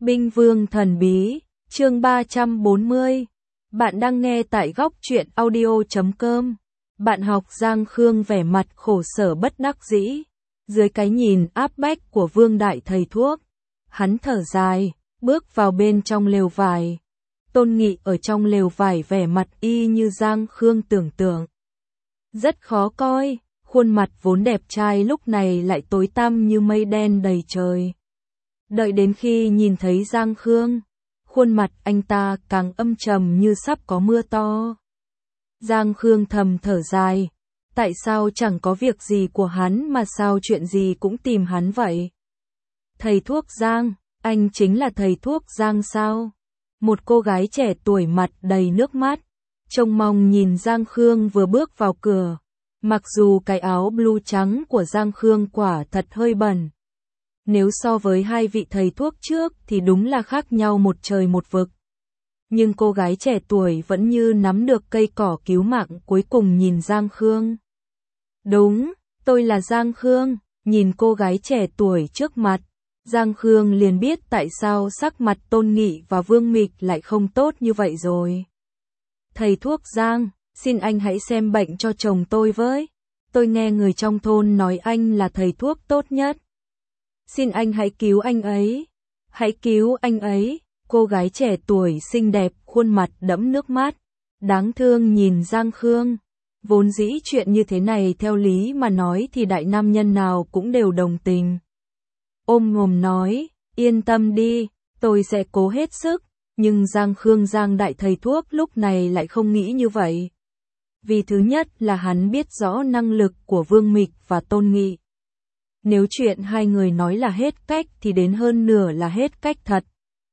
Binh vương thần bí, chương 340. Bạn đang nghe tại góc truyện audio.com. Bạn học Giang Khương vẻ mặt khổ sở bất đắc dĩ. Dưới cái nhìn áp bách của vương đại thầy thuốc, hắn thở dài, bước vào bên trong lều vải. Tôn Nghị ở trong lều vải vẻ mặt y như Giang Khương tưởng tượng. Rất khó coi, khuôn mặt vốn đẹp trai lúc này lại tối tăm như mây đen đầy trời. Đợi đến khi nhìn thấy Giang Khương, khuôn mặt anh ta càng âm trầm như sắp có mưa to. Giang Khương thầm thở dài, tại sao chẳng có việc gì của hắn mà sao chuyện gì cũng tìm hắn vậy? Thầy thuốc Giang, anh chính là thầy thuốc Giang sao? Một cô gái trẻ tuổi mặt đầy nước mắt, trông mong nhìn Giang Khương vừa bước vào cửa. Mặc dù cái áo blue trắng của Giang Khương quả thật hơi bẩn. Nếu so với hai vị thầy thuốc trước thì đúng là khác nhau một trời một vực. Nhưng cô gái trẻ tuổi vẫn như nắm được cây cỏ cứu mạng cuối cùng nhìn Giang Khương. Đúng, tôi là Giang Khương, nhìn cô gái trẻ tuổi trước mặt. Giang Khương liền biết tại sao sắc mặt Tôn Nghị và Vương Mịch lại không tốt như vậy rồi. Thầy thuốc Giang, xin anh hãy xem bệnh cho chồng tôi với. Tôi nghe người trong thôn nói anh là thầy thuốc tốt nhất. Xin anh hãy cứu anh ấy. Hãy cứu anh ấy. Cô gái trẻ tuổi xinh đẹp, khuôn mặt đẫm nước mắt, đáng thương nhìn Giang Khương. Vốn dĩ chuyện như thế này theo lý mà nói thì đại nam nhân nào cũng đều đồng tình. Ôm ngồm nói, yên tâm đi, tôi sẽ cố hết sức. Nhưng Giang Khương Giang đại thầy thuốc lúc này lại không nghĩ như vậy. Vì thứ nhất là hắn biết rõ năng lực của Vương Mịch và Tôn Nghị. Nếu chuyện hai người nói là hết cách thì đến hơn nửa là hết cách thật.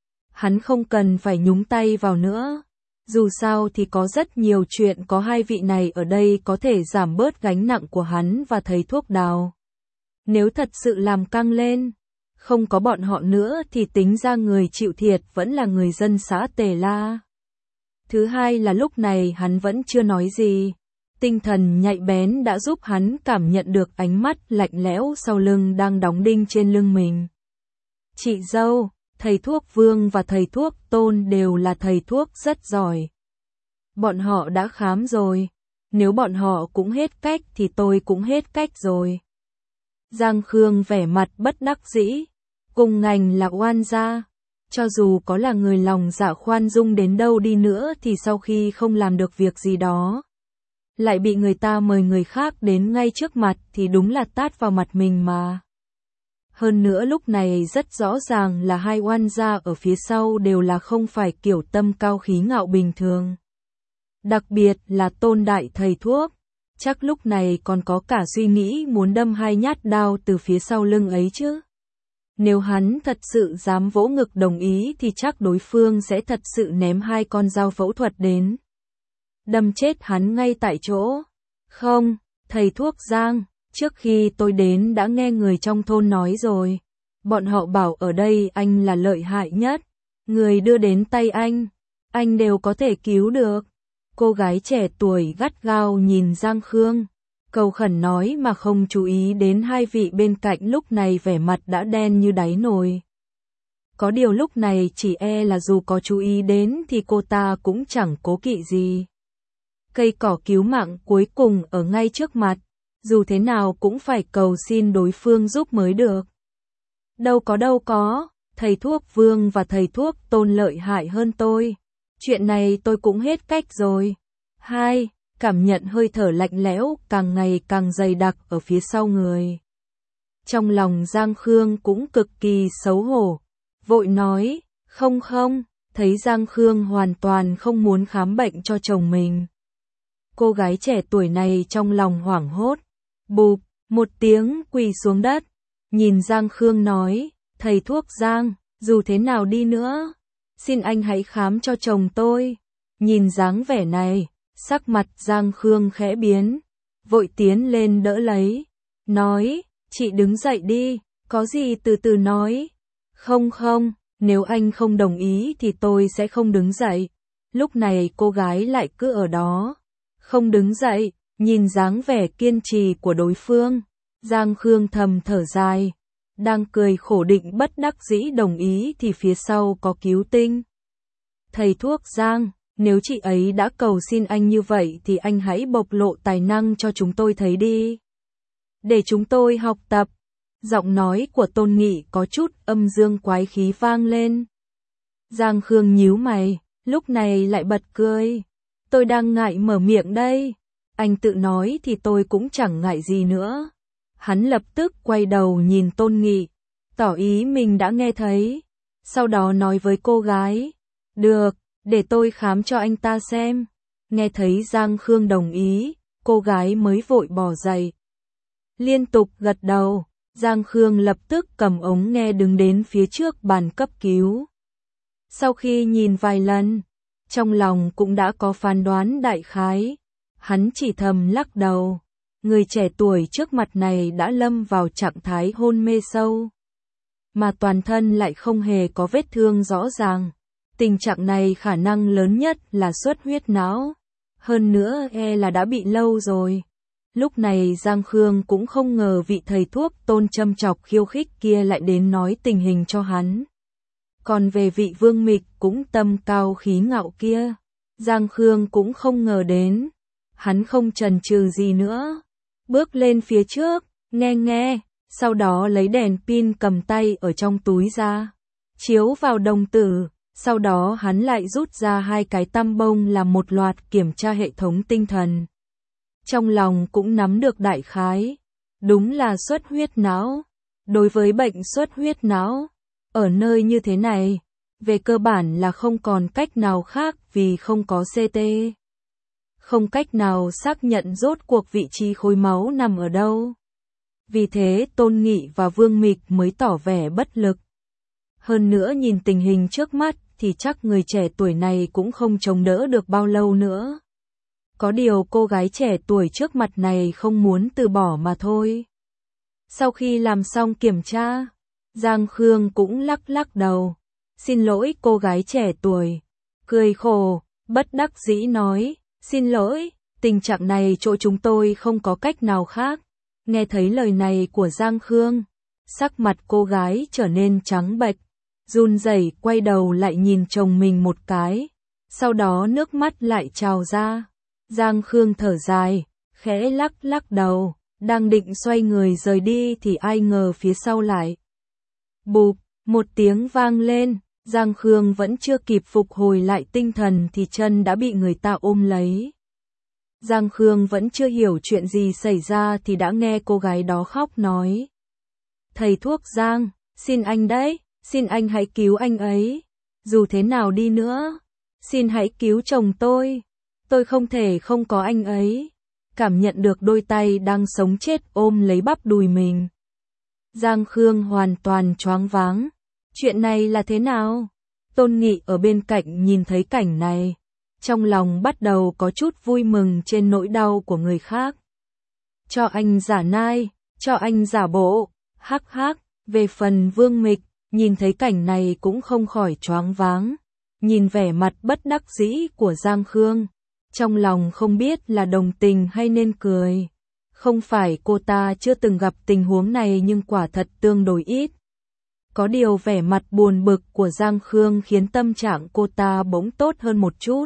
Hắn không cần phải nhúng tay vào nữa. Dù sao thì có rất nhiều chuyện có hai vị này ở đây có thể giảm bớt gánh nặng của hắn và thầy thuốc Đào. Nếu thật sự làm căng lên, không có bọn họ nữa thì tính ra người chịu thiệt vẫn là người dân xã Tề La. Thứ hai là lúc này hắn vẫn chưa nói gì. Tinh thần nhạy bén đã giúp hắn cảm nhận được ánh mắt lạnh lẽo sau lưng đang đóng đinh trên lưng mình. Chị dâu, thầy thuốc Vương và thầy thuốc Tôn đều là thầy thuốc rất giỏi. Bọn họ đã khám rồi. Nếu bọn họ cũng hết cách thì tôi cũng hết cách rồi. Giang Khương vẻ mặt bất đắc dĩ. Cùng ngành là oan gia. Cho dù có là người lòng dạ khoan dung đến đâu đi nữa thì sau khi không làm được việc gì đó, lại bị người ta mời người khác đến ngay trước mặt thì đúng là tát vào mặt mình mà. Hơn nữa lúc này rất rõ ràng là hai oan gia ở phía sau đều là không phải kiểu tâm cao khí ngạo bình thường. Đặc biệt là Tôn đại thầy thuốc, chắc lúc này còn có cả suy nghĩ muốn đâm hai nhát đao từ phía sau lưng ấy chứ. Nếu hắn thật sự dám vỗ ngực đồng ý thì chắc đối phương sẽ thật sự ném hai con dao phẫu thuật đến. Đâm chết hắn ngay tại chỗ. Không, thầy thuốc Giang, trước khi tôi đến đã nghe người trong thôn nói rồi. Bọn họ bảo ở đây anh là lợi hại nhất. Người đưa đến tay anh đều có thể cứu được. Cô gái trẻ tuổi gắt gao nhìn Giang Khương, cầu khẩn nói mà không chú ý đến hai vị bên cạnh lúc này vẻ mặt đã đen như đáy nồi. Có điều lúc này chỉ e là dù có chú ý đến thì cô ta cũng chẳng cố kỵ gì. Cây cỏ cứu mạng cuối cùng ở ngay trước mặt, dù thế nào cũng phải cầu xin đối phương giúp mới được. Đâu có, thầy thuốc Vương và thầy thuốc Tôn lợi hại hơn tôi. Chuyện này tôi cũng hết cách rồi. Hai, cảm nhận hơi thở lạnh lẽo càng ngày càng dày đặc ở phía sau người. Trong lòng Giang Khương cũng cực kỳ xấu hổ, vội nói, không, thấy Giang Khương hoàn toàn không muốn khám bệnh cho chồng mình. Cô gái trẻ tuổi này trong lòng hoảng hốt, bụp, một tiếng quỳ xuống đất, nhìn Giang Khương nói, thầy thuốc Giang, dù thế nào đi nữa, xin anh hãy khám cho chồng tôi. Nhìn dáng vẻ này, sắc mặt Giang Khương khẽ biến, vội tiến lên đỡ lấy, nói, chị đứng dậy đi, có gì từ từ nói. Không, nếu anh không đồng ý thì tôi sẽ không đứng dậy. Lúc này cô gái lại cứ ở đó, không đứng dậy, nhìn dáng vẻ kiên trì của đối phương. Giang Khương thầm thở dài, đang cười khổ định bất đắc dĩ đồng ý thì phía sau có cứu tinh. Thầy thuốc Giang, nếu chị ấy đã cầu xin anh như vậy thì anh hãy bộc lộ tài năng cho chúng tôi thấy đi. Để chúng tôi học tập. Giọng nói của Tôn Nghị có chút âm dương quái khí vang lên. Giang Khương nhíu mày, lúc này lại bật cười. Tôi đang ngại mở miệng đây. Anh tự nói thì tôi cũng chẳng ngại gì nữa. Hắn lập tức quay đầu nhìn Tôn Nghị, tỏ ý mình đã nghe thấy. Sau đó nói với cô gái, được, để tôi khám cho anh ta xem. Nghe thấy Giang Khương đồng ý, cô gái mới vội bỏ dậy. Liên tục gật đầu, Giang Khương lập tức cầm ống nghe đứng đến phía trước bàn cấp cứu. Sau khi nhìn vài lần, trong lòng cũng đã có phán đoán đại khái. Hắn chỉ thầm lắc đầu. Người trẻ tuổi trước mặt này đã lâm vào trạng thái hôn mê sâu. Mà toàn thân lại không hề có vết thương rõ ràng. Tình trạng này khả năng lớn nhất là xuất huyết não. Hơn nữa là đã bị lâu rồi. Lúc này Giang Khương cũng không ngờ vị thầy thuốc Tôn châm chọc khiêu khích kia lại đến nói tình hình cho hắn. Còn về vị Vương Mịch cũng tâm cao khí ngạo kia, Giang Khương cũng không ngờ đến. Hắn không chần chừ gì nữa, bước lên phía trước, nghe, sau đó lấy đèn pin cầm tay ở trong túi ra, chiếu vào đồng tử, sau đó hắn lại rút ra 2 cái tăm bông làm một loạt kiểm tra hệ thống tinh thần. Trong lòng cũng nắm được đại khái, đúng là xuất huyết não. Đối với bệnh xuất huyết não, ở nơi như thế này, về cơ bản là không còn cách nào khác vì không có CT. Không cách nào xác nhận rốt cuộc vị trí khối máu nằm ở đâu. Vì thế Tôn Nghị và Vương Mịch mới tỏ vẻ bất lực. Hơn nữa nhìn tình hình trước mắt thì chắc người trẻ tuổi này cũng không chống đỡ được bao lâu nữa. Có điều cô gái trẻ tuổi trước mặt này không muốn từ bỏ mà thôi. Sau khi làm xong kiểm tra, Giang Khương cũng lắc đầu. Xin lỗi cô gái trẻ tuổi. Cười khổ, bất đắc dĩ nói. Xin lỗi, tình trạng này chỗ chúng tôi không có cách nào khác. Nghe thấy lời này của Giang Khương, sắc mặt cô gái trở nên trắng bệch, run rẩy quay đầu lại nhìn chồng mình một cái, sau đó nước mắt lại trào ra. Giang Khương thở dài, khẽ lắc đầu, đang định xoay người rời đi thì ai ngờ phía sau lại. Bụp, một tiếng vang lên, Giang Khương vẫn chưa kịp phục hồi lại tinh thần thì chân đã bị người ta ôm lấy. Giang Khương vẫn chưa hiểu chuyện gì xảy ra thì đã nghe cô gái đó khóc nói. Thầy thuốc Giang, xin anh đấy, xin anh hãy cứu anh ấy. Dù thế nào đi nữa, xin hãy cứu chồng tôi không thể không có anh ấy. Cảm nhận được đôi tay đang sống chết ôm lấy bắp đùi mình. Giang Khương hoàn toàn choáng váng. Chuyện này là thế nào? Tôn Nghị ở bên cạnh nhìn thấy cảnh này, trong lòng bắt đầu có chút vui mừng trên nỗi đau của người khác. Cho anh giả nai, cho anh giả bộ, hắc. Về phần Vương Mịch, nhìn thấy cảnh này cũng không khỏi choáng váng. Nhìn vẻ mặt bất đắc dĩ của Giang Khương, trong lòng không biết là đồng tình hay nên cười. Không phải cô ta chưa từng gặp tình huống này nhưng quả thật tương đối ít. Có điều vẻ mặt buồn bực của Giang Khương khiến tâm trạng cô ta bỗng tốt hơn một chút.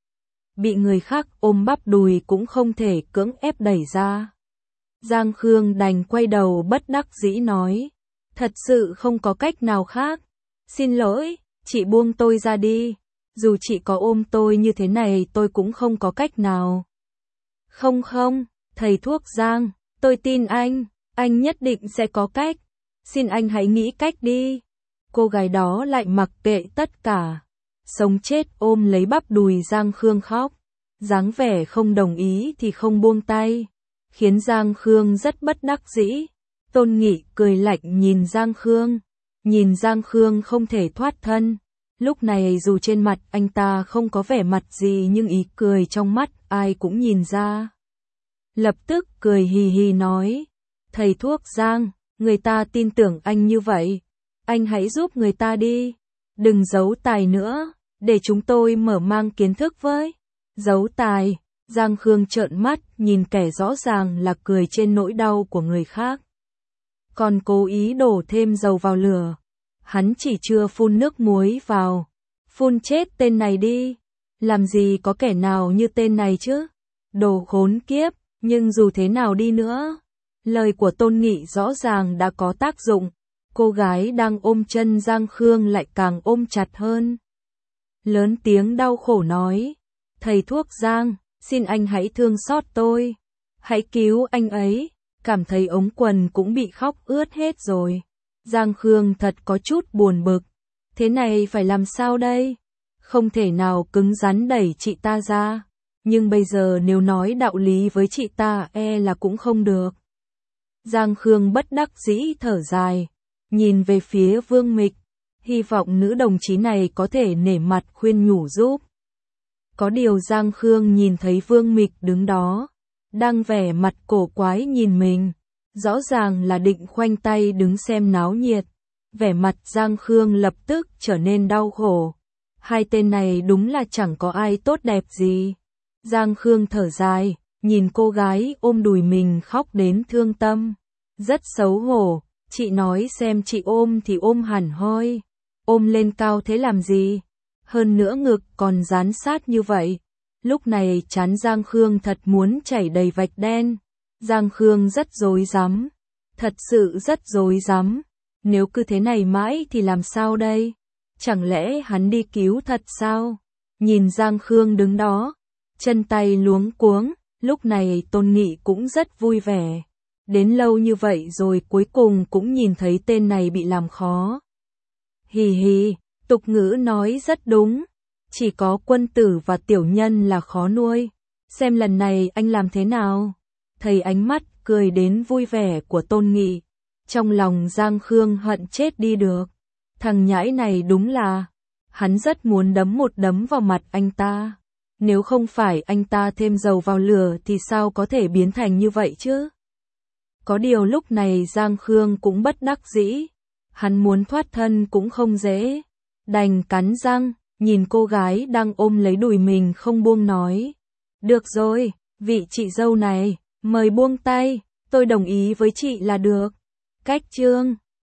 Bị người khác ôm bắp đùi cũng không thể cưỡng ép đẩy ra. Giang Khương đành quay đầu bất đắc dĩ nói. Thật sự không có cách nào khác. Xin lỗi, chị buông tôi ra đi. Dù chị có ôm tôi như thế này tôi cũng không có cách nào. Không, thầy thuốc Giang, tôi tin anh nhất định sẽ có cách. Xin anh hãy nghĩ cách đi. Cô gái đó lại mặc kệ tất cả, sống chết ôm lấy bắp đùi Giang Khương khóc, dáng vẻ không đồng ý thì không buông tay, khiến Giang Khương rất bất đắc dĩ. Tôn Nghị cười lạnh nhìn Giang Khương không thể thoát thân. Lúc này dù trên mặt anh ta không có vẻ mặt gì nhưng ý cười trong mắt ai cũng nhìn ra. Lập tức cười hì hì nói, thầy thuốc Giang, người ta tin tưởng anh như vậy, anh hãy giúp người ta đi, đừng giấu tài nữa, để chúng tôi mở mang kiến thức với. Giấu tài, Giang Khương trợn mắt nhìn kẻ rõ ràng là cười trên nỗi đau của người khác. còn cố ý đổ thêm dầu vào lửa. Hắn chỉ chưa phun nước muối vào. Phun chết tên này đi. Làm gì có kẻ nào như tên này chứ? Đồ khốn kiếp, nhưng dù thế nào đi nữa, lời của Tôn Nghị rõ ràng đã có tác dụng. Cô gái đang ôm chân Giang Khương lại càng ôm chặt hơn. Lớn tiếng đau khổ nói, thầy thuốc Giang, xin anh hãy thương xót tôi. Hãy cứu anh ấy, cảm thấy ống quần cũng bị khóc ướt hết rồi. Giang Khương thật có chút buồn bực. Thế này phải làm sao đây? Không thể nào cứng rắn đẩy chị ta ra. Nhưng bây giờ nếu nói đạo lý với chị ta là cũng không được. Giang Khương bất đắc dĩ thở dài, nhìn về phía Vương Mịch, hy vọng nữ đồng chí này có thể nể mặt khuyên nhủ giúp. Có điều Giang Khương nhìn thấy Vương Mịch đứng đó, đang vẻ mặt cổ quái nhìn mình, rõ ràng là định khoanh tay đứng xem náo nhiệt. Vẻ mặt Giang Khương lập tức trở nên đau khổ. Hai tên này đúng là chẳng có ai tốt đẹp gì. Giang Khương thở dài, nhìn cô gái ôm đùi mình khóc đến thương tâm. Rất xấu hổ, chị nói xem chị ôm thì ôm hẳn hoi. Ôm lên cao thế làm gì? Hơn nữa ngực còn dán sát như vậy. Lúc này trán Giang Khương thật muốn chảy đầy vạch đen. Giang Khương rất rối rắm. Thật sự rất rối rắm. Nếu cứ thế này mãi thì làm sao đây? Chẳng lẽ hắn đi cứu thật sao? Nhìn Giang Khương đứng đó, chân tay luống cuống, lúc này Tôn Nghị cũng rất vui vẻ. Đến lâu như vậy rồi cuối cùng cũng nhìn thấy tên này bị làm khó. Hì hì, tục ngữ nói rất đúng. Chỉ có quân tử và tiểu nhân là khó nuôi. Xem lần này anh làm thế nào? Thấy ánh mắt cười đến vui vẻ của Tôn Nghị. Trong lòng Giang Khương hận chết đi được. Thằng nhãi này đúng là, hắn rất muốn đấm một đấm vào mặt anh ta. Nếu không phải anh ta thêm dầu vào lửa thì sao có thể biến thành như vậy chứ? Có điều lúc này Giang Khương cũng bất đắc dĩ. Hắn muốn thoát thân cũng không dễ. Đành cắn răng, nhìn cô gái đang ôm lấy đùi mình không buông nói. Được rồi, vị chị dâu này, mời buông tay, tôi đồng ý với chị là được. Cách chương